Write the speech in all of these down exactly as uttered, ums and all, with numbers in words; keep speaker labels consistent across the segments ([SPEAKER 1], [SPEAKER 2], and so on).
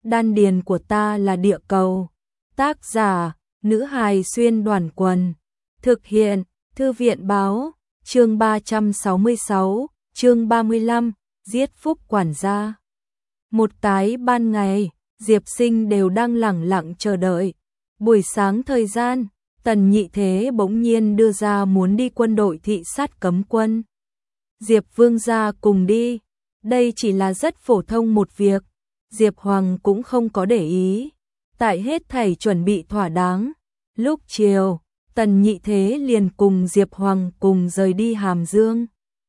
[SPEAKER 1] Đan điền của ta là địa cầu. Tác giả, nữ hài xuyên đoàn quần. Thực hiện, thư viện báo, chương ba trăm sáu mươi sáu, chương ba mươi lăm, giết Phúc quản gia. Một cái ban ngày, Diệp Sinh đều đang lẳng lặng chờ đợi. Buổi sáng thời gian, Tần Nhị Thế bỗng nhiên đưa ra muốn đi quân đội thị sát cấm quân. Diệp Vương gia cùng đi, đây chỉ là rất phổ thông một việc, Diệp Hoàng cũng không có để ý. Tại hết thảy chuẩn bị thỏa đáng, lúc chiều, Tần Nhị Thế liền cùng Diệp Hoàng cùng rời đi Hàm Dương.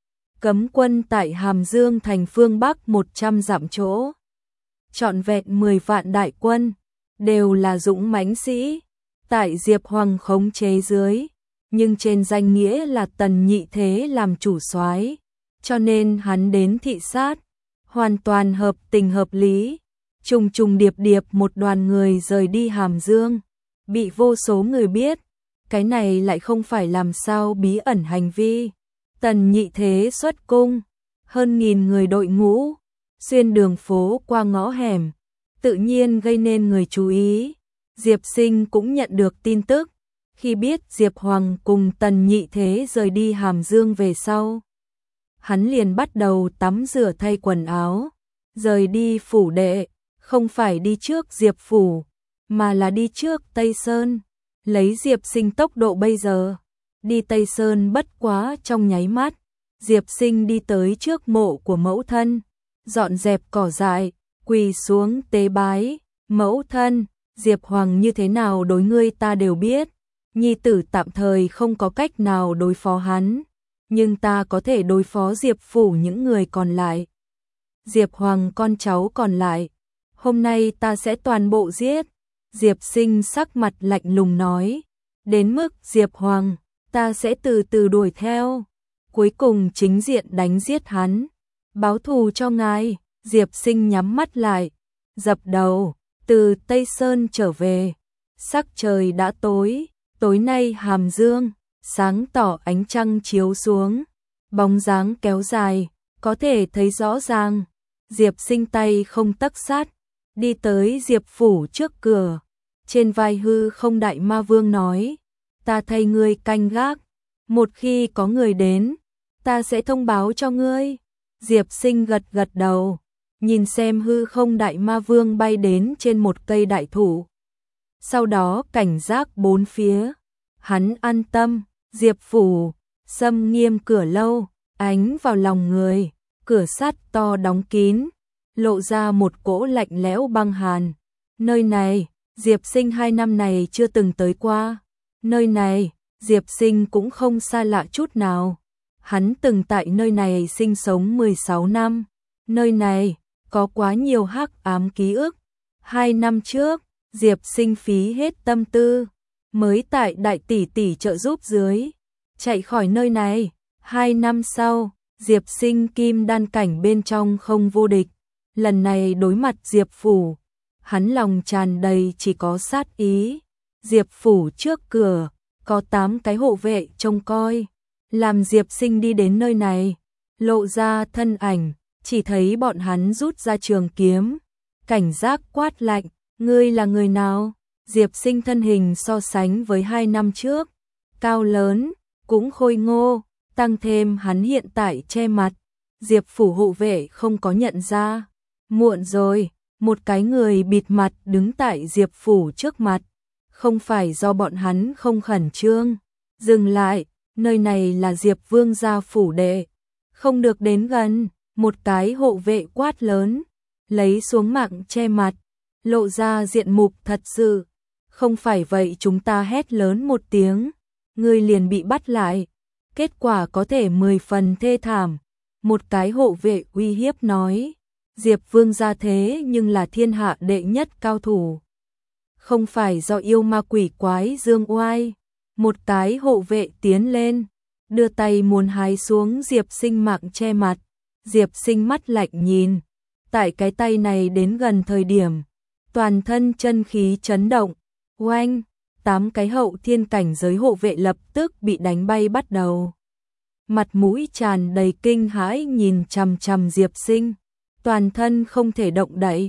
[SPEAKER 1] Cấm quân tại Hàm Dương thành phương Bắc một trăm dặm chỗ. Trọn vẹn mười vạn đại quân, đều là dũng mãnh sĩ, tại Diệp Hoàng khống chế dưới, nhưng trên danh nghĩa là Tần Nhị Thế làm chủ soái, cho nên hắn đến thị sát, hoàn toàn hợp tình hợp lý. Trùng trùng điệp điệp một đoàn người rời đi Hàm Dương, bị vô số người biết, cái này lại không phải làm sao bí ẩn hành vi. Tần Nhị Thế xuất cung, hơn nghìn người đội ngũ, xuyên đường phố qua ngõ hẻm, tự nhiên gây nên người chú ý. Diệp Sinh cũng nhận được tin tức, khi biết Diệp Hoàng cùng Tần Nhị Thế rời đi Hàm Dương về sau. Hắn liền bắt đầu tắm rửa thay quần áo, rời đi phủ đệ, không phải đi trước Diệp phủ, mà là đi trước Tây Sơn. Lấy Diệp Sinh tốc độ bây giờ, đi Tây Sơn bất quá trong nháy mắt. Diệp Sinh đi tới trước mộ của mẫu thân, dọn dẹp cỏ dại, quỳ xuống tế bái. Mẫu thân, Diệp Hoàng như thế nào đối ngươi ta đều biết, nhi tử tạm thời không có cách nào đối phó hắn, nhưng ta có thể đối phó Diệp phủ những người còn lại. Diệp Hoàng con cháu còn lại, hôm nay ta sẽ toàn bộ giết. Diệp Sinh sắc mặt lạnh lùng nói, đến mức Diệp Hoàng, ta sẽ từ từ đuổi theo, cuối cùng chính diện đánh giết hắn, báo thù cho ngài. Diệp Sinh nhắm mắt lại, dập đầu, từ Tây Sơn trở về, sắc trời đã tối, tối nay Hàm Dương, sáng tỏ ánh trăng chiếu xuống, bóng dáng kéo dài, có thể thấy rõ ràng. Diệp Sinh tay không tấc sát, đi tới Diệp phủ trước cửa, trên vai hư không đại ma vương nói, ta thay ngươi canh gác, một khi có người đến, ta sẽ thông báo cho ngươi. Diệp Sinh gật gật đầu, nhìn xem hư không đại ma vương bay đến trên một cây đại thụ, sau đó cảnh giác bốn phía. Hắn an tâm, Diệp phủ, xâm nghiêm cửa lâu, ánh vào lòng người, cửa sắt to đóng kín, lộ ra một cỗ lạnh lẽo băng hàn. Nơi này, Diệp Sinh hai năm này chưa từng tới qua. Nơi này, Diệp Sinh cũng không xa lạ chút nào. Hắn từng tại nơi này sinh sống mười sáu năm. Nơi này, có quá nhiều hắc ám ký ức. Hai năm trước, Diệp Sinh phí hết tâm tư, mới tại đại tỷ tỷ trợ giúp dưới, chạy khỏi nơi này. Hai năm sau, Diệp Sinh kim đan cảnh bên trong không vô địch. Lần này đối mặt Diệp phủ, hắn lòng tràn đầy chỉ có sát ý. Diệp phủ trước cửa, có tám cái hộ vệ trông coi. Làm Diệp Sinh đi đến nơi này, lộ ra thân ảnh, chỉ thấy bọn hắn rút ra trường kiếm, cảnh giác quát lạnh, ngươi là người nào? Diệp Sinh thân hình so sánh với hai năm trước, cao lớn, cũng khôi ngô, tăng thêm hắn hiện tại che mặt. Diệp phủ hộ vệ không có nhận ra. Muộn rồi, một cái người bịt mặt đứng tại Diệp phủ trước mặt, không phải do bọn hắn không khẩn trương. Dừng lại, nơi này là Diệp Vương gia phủ đệ, không được đến gần. Một cái hộ vệ quát lớn, lấy xuống mạng che mặt, lộ ra diện mục thật sự. Không phải vậy chúng ta hét lớn một tiếng, ngươi liền bị bắt lại, kết quả có thể mười phần thê thảm. Một cái hộ vệ uy hiếp nói, Diệp Vương gia thế nhưng là thiên hạ đệ nhất cao thủ, không phải do yêu ma quỷ quái dương oai. Một cái hộ vệ tiến lên, đưa tay muốn hái xuống Diệp Sinh mạng che mặt. Diệp Sinh mắt lạnh nhìn, tại cái tay này đến gần thời điểm, toàn thân chân khí chấn động, oanh, tám cái hậu thiên cảnh giới hộ vệ lập tức bị đánh bay bắt đầu. Mặt mũi tràn đầy kinh hãi nhìn chằm chằm Diệp Sinh, toàn thân không thể động đậy.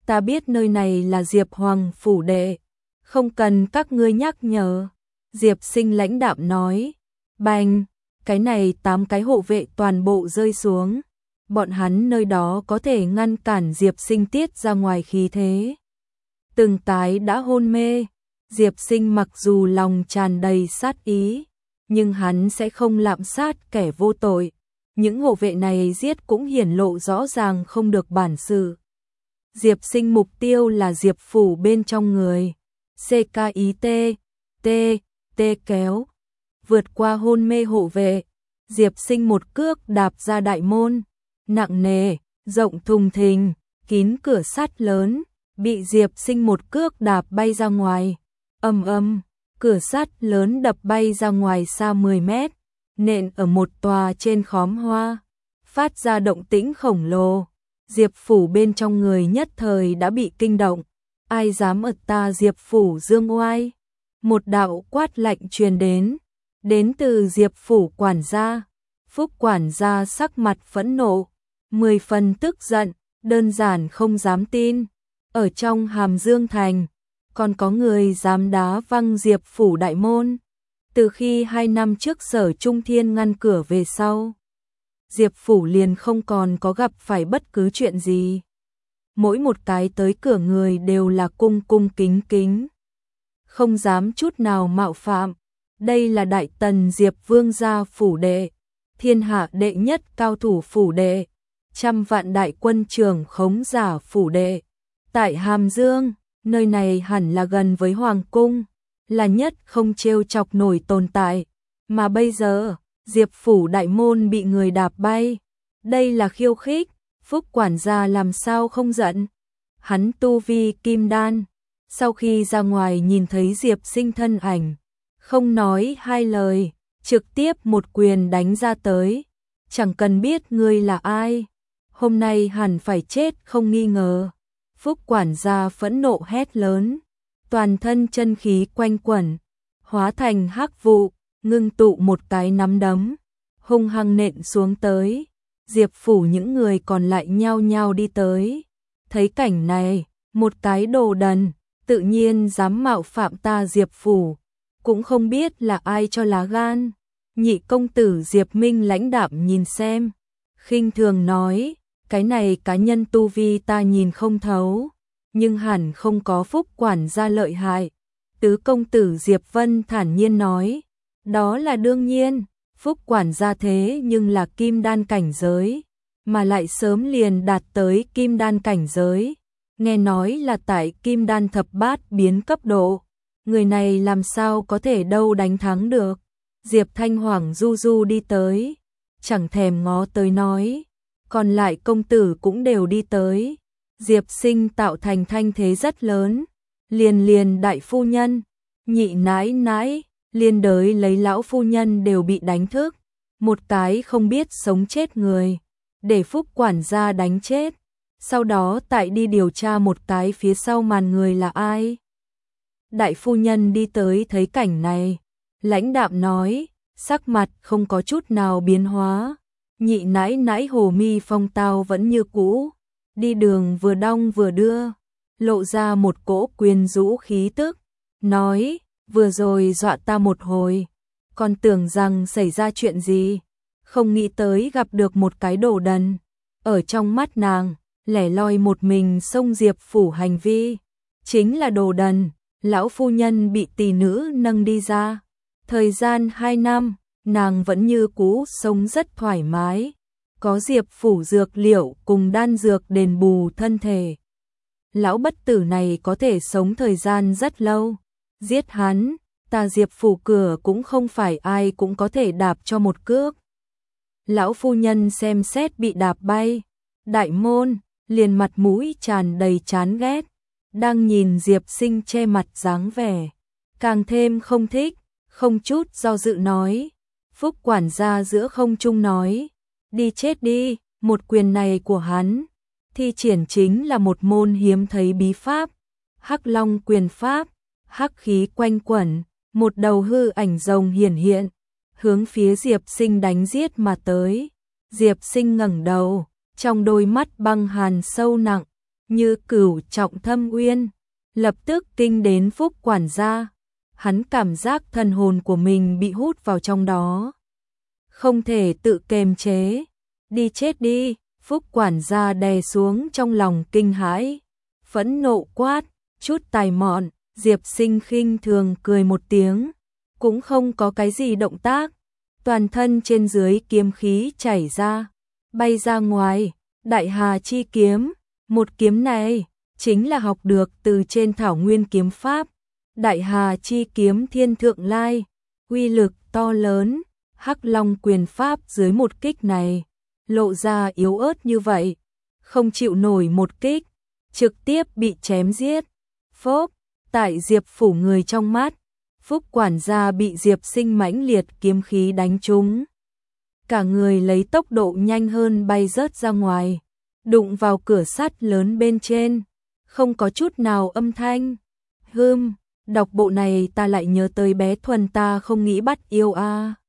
[SPEAKER 1] Ta biết nơi này là Diệp Hoàng phủ đệ, không cần các ngươi nhắc nhở. Diệp Sinh lãnh đạm nói. Bành, cái này tám cái hộ vệ toàn bộ rơi xuống. Bọn hắn nơi đó có thể ngăn cản Diệp Sinh tiết ra ngoài khí thế. Từng cái đã hôn mê. Diệp Sinh mặc dù lòng tràn đầy sát ý, nhưng hắn sẽ không lạm sát kẻ vô tội. Những hộ vệ này giết cũng hiển lộ rõ ràng không được bản sự. Diệp Sinh mục tiêu là Diệp phủ bên trong người. xê ca i tê, T, T kéo. Vượt qua hôn mê hộ vệ. Diệp Sinh một cước đạp ra đại môn. Nặng nề, rộng thùng thình, kín cửa sắt lớn. Bị Diệp Sinh một cước đạp bay ra ngoài. Ầm ầm, cửa sắt lớn đập bay ra ngoài xa mười mét. Nện ở một tòa trên khóm hoa. Phát ra động tĩnh khổng lồ. Diệp phủ bên trong người nhất thời đã bị kinh động. Ai dám ật ta Diệp phủ dương oai? Một đạo quát lạnh truyền đến. Đến từ Diệp phủ quản gia. Phúc quản gia sắc mặt phẫn nộ. Mười phần tức giận. Đơn giản không dám tin. Ở trong Hàm Dương Thành. Còn có người dám đá văng Diệp phủ đại môn. Từ khi hai năm trước Sở Trung Thiên ngăn cửa về sau, Diệp phủ liền không còn có gặp phải bất cứ chuyện gì. Mỗi một cái tới cửa người đều là cung cung kính kính, không dám chút nào mạo phạm. Đây là Đại Tần Diệp Vương gia phủ đệ, thiên hạ đệ nhất cao thủ phủ đệ, trăm vạn đại quân trưởng khống giả phủ đệ. Tại Hàm Dương, nơi này hẳn là gần với Hoàng cung, là nhất không trêu chọc nổi tồn tại. Mà bây giờ, Diệp phủ đại môn bị người đạp bay. Đây là khiêu khích, Phúc quản gia làm sao không giận. Hắn tu vi kim đan, sau khi ra ngoài nhìn thấy Diệp Sinh thân ảnh, không nói hai lời, trực tiếp một quyền đánh ra tới. Chẳng cần biết ngươi là ai, hôm nay hẳn phải chết không nghi ngờ. Phúc quản gia phẫn nộ hét lớn, toàn thân chân khí quanh quẩn, hóa thành hắc vụ, ngưng tụ một cái nắm đấm, hung hăng nện xuống tới. Diệp phủ những người còn lại nhao nhao đi tới. Thấy cảnh này, một cái đồ đần, tự nhiên dám mạo phạm ta Diệp phủ, cũng không biết là ai cho lá gan. Nhị công tử Diệp Minh lãnh đạm nhìn xem, khinh thường nói, cái này cá nhân tu vi ta nhìn không thấu, nhưng hẳn không có Phúc quản gia lợi hại. Tứ công tử Diệp Vân thản nhiên nói, đó là đương nhiên, Phúc quản gia thế nhưng là kim đan cảnh giới, mà lại sớm liền đạt tới kim đan cảnh giới, nghe nói là tại kim đan thập bát biến cấp độ, người này làm sao có thể đâu đánh thắng được. Diệp Thanh Hoàng du du đi tới, chẳng thèm ngó tới nói, còn lại công tử cũng đều đi tới. Diệp Sinh tạo thành thanh thế rất lớn, liền liền đại phu nhân, nhị nãi nãi, liên đới lấy lão phu nhân đều bị đánh thức, một cái không biết sống chết người, để Phúc quản gia đánh chết, sau đó tại đi điều tra một cái phía sau màn người là ai. Đại phu nhân đi tới thấy cảnh này, lãnh đạm nói, sắc mặt không có chút nào biến hóa, nhị nãi nãi hồ mi phong tao vẫn như cũ, đi đường vừa đong vừa đưa, lộ ra một cỗ quyến rũ khí tức, nói, vừa rồi dọa ta một hồi, còn tưởng rằng xảy ra chuyện gì, không nghĩ tới gặp được một cái đồ đần. Ở trong mắt nàng, lẻ loi một mình xông Diệp phủ hành vi, chính là đồ đần. Lão phu nhân bị tỷ nữ nâng đi ra, thời gian hai năm, nàng vẫn như cũ sống rất thoải mái, có Diệp phủ dược liệu cùng đan dược đền bù thân thể. Lão bất tử này có thể sống thời gian rất lâu, giết hắn, ta Diệp phủ cửa cũng không phải ai cũng có thể đạp cho một cước. Lão phu nhân xem xét bị đạp bay, đại môn, liền mặt mũi tràn đầy chán ghét, đang nhìn Diệp Sinh che mặt dáng vẻ, càng thêm không thích, không chút do dự nói. Phúc quản gia giữa không trung nói, đi chết đi, một quyền này của hắn, thi triển chính là một môn hiếm thấy bí pháp, Hắc Long quyền pháp, hắc khí quanh quẩn, một đầu hư ảnh rồng hiển hiện, hướng phía Diệp Sinh đánh giết mà tới. Diệp Sinh ngẩng đầu, trong đôi mắt băng hàn sâu nặng, như cửu trọng thâm uyên, lập tức kinh đến Phúc quản gia. Hắn cảm giác thần hồn của mình bị hút vào trong đó, không thể tự kiềm chế. Đi chết đi, Phúc quản gia đè xuống trong lòng kinh hãi, phẫn nộ quát, chút tài mọn. Diệp Sinh khinh thường cười một tiếng, cũng không có cái gì động tác, toàn thân trên dưới kiếm khí chảy ra, bay ra ngoài. Đại Hà chi kiếm, một kiếm này chính là học được từ trên Thảo Nguyên kiếm pháp. Đại Hà chi kiếm thiên thượng lai, uy lực to lớn. Hắc Long quyền pháp dưới một kích này lộ ra yếu ớt như vậy, không chịu nổi một kích, trực tiếp bị chém giết. Phốc, tại Diệp phủ người trong mắt, Phúc quản gia bị Diệp Sinh mãnh liệt kiếm khí đánh trúng, cả người lấy tốc độ nhanh hơn bay rớt ra ngoài, đụng vào cửa sắt lớn bên trên, không có chút nào âm thanh. Hừm, đọc bộ này ta lại nhớ tới bé Thuần ta không nghĩ bắt yêu a. À.